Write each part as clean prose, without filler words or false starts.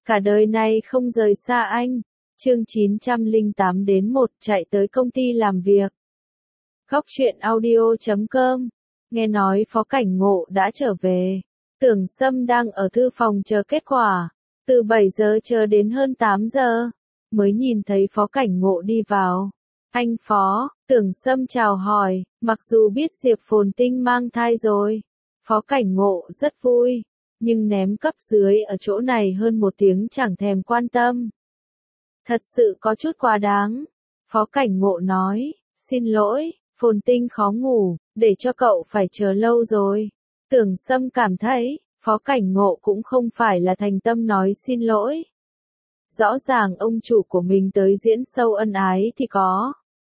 cả đời này không rời xa anh. Chương 908 đến 1 chạy tới công ty làm việc. Góc truyện audio.com. Nghe nói Phó Cảnh Ngộ đã trở về. Tưởng Sâm đang ở thư phòng chờ kết quả. Từ 7 giờ chờ đến hơn 8 giờ. Mới nhìn thấy Phó Cảnh Ngộ đi vào. Anh Phó, Tưởng Sâm chào hỏi, mặc dù biết Diệp Phồn Tinh mang thai rồi. Phó Cảnh Ngộ rất vui, nhưng ném cấp dưới ở chỗ này hơn 1 tiếng chẳng thèm quan tâm. Thật sự có chút quá đáng. Phó Cảnh Ngộ nói, xin lỗi, Phồn Tinh khó ngủ, để cho cậu phải chờ lâu rồi. Tưởng Sâm cảm thấy, Phó Cảnh Ngộ cũng không phải là thành tâm nói xin lỗi. Rõ ràng ông chủ của mình tới diễn sâu ân ái thì có.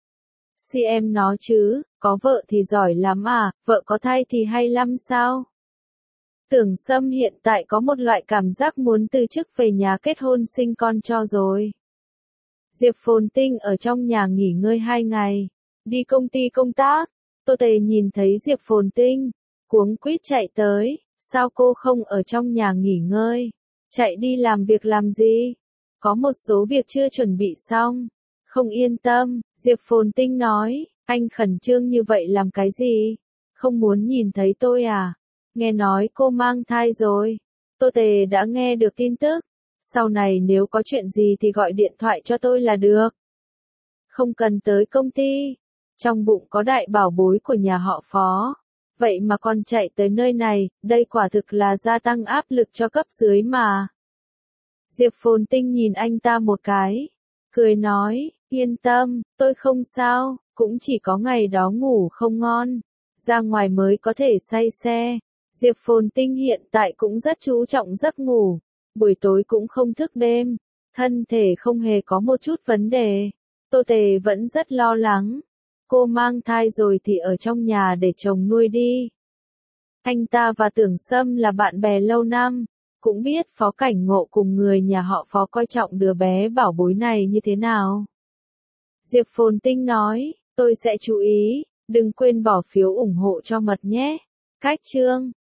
Em nó chứ, có vợ thì giỏi lắm à, vợ có thai thì hay lắm sao? Tưởng Sâm hiện tại có một loại cảm giác muốn từ chức về nhà kết hôn sinh con cho rồi. Diệp Phồn Tinh ở trong nhà nghỉ ngơi 2 ngày, đi công ty công tác. Tô Tề nhìn thấy Diệp Phồn Tinh, cuống quýt chạy tới, sao cô không ở trong nhà nghỉ ngơi? Chạy đi làm việc làm gì? Có một số việc chưa chuẩn bị xong. Không yên tâm, Diệp Phồn Tinh nói, anh khẩn trương như vậy làm cái gì? Không muốn nhìn thấy tôi à? Nghe nói cô mang thai rồi. Tô Tề đã nghe được tin tức. Sau này nếu có chuyện gì thì gọi điện thoại cho tôi là được. Không cần tới công ty. Trong bụng có đại bảo bối của nhà họ Phó. Vậy mà còn chạy tới nơi này, đây quả thực là gia tăng áp lực cho cấp dưới mà. Diệp Phồn Tinh nhìn anh ta một cái. Cười nói, yên tâm, tôi không sao, cũng chỉ có ngày đó ngủ không ngon. Ra ngoài mới có thể say xe. Diệp Phồn Tinh hiện tại cũng rất chú trọng giấc ngủ. Buổi tối cũng không thức đêm. Thân thể không hề có một chút vấn đề. Tô Tề vẫn rất lo lắng. Cô mang thai rồi thì ở trong nhà để chồng nuôi đi. Anh ta và Tưởng Sâm là bạn bè lâu năm. Cũng biết Phó Cảnh Ngộ cùng người nhà họ Phó coi trọng đứa bé bảo bối này như thế nào. Diệp Phồn Tinh nói, tôi sẽ chú ý, đừng quên bỏ phiếu ủng hộ cho Mật nhé. Cách chương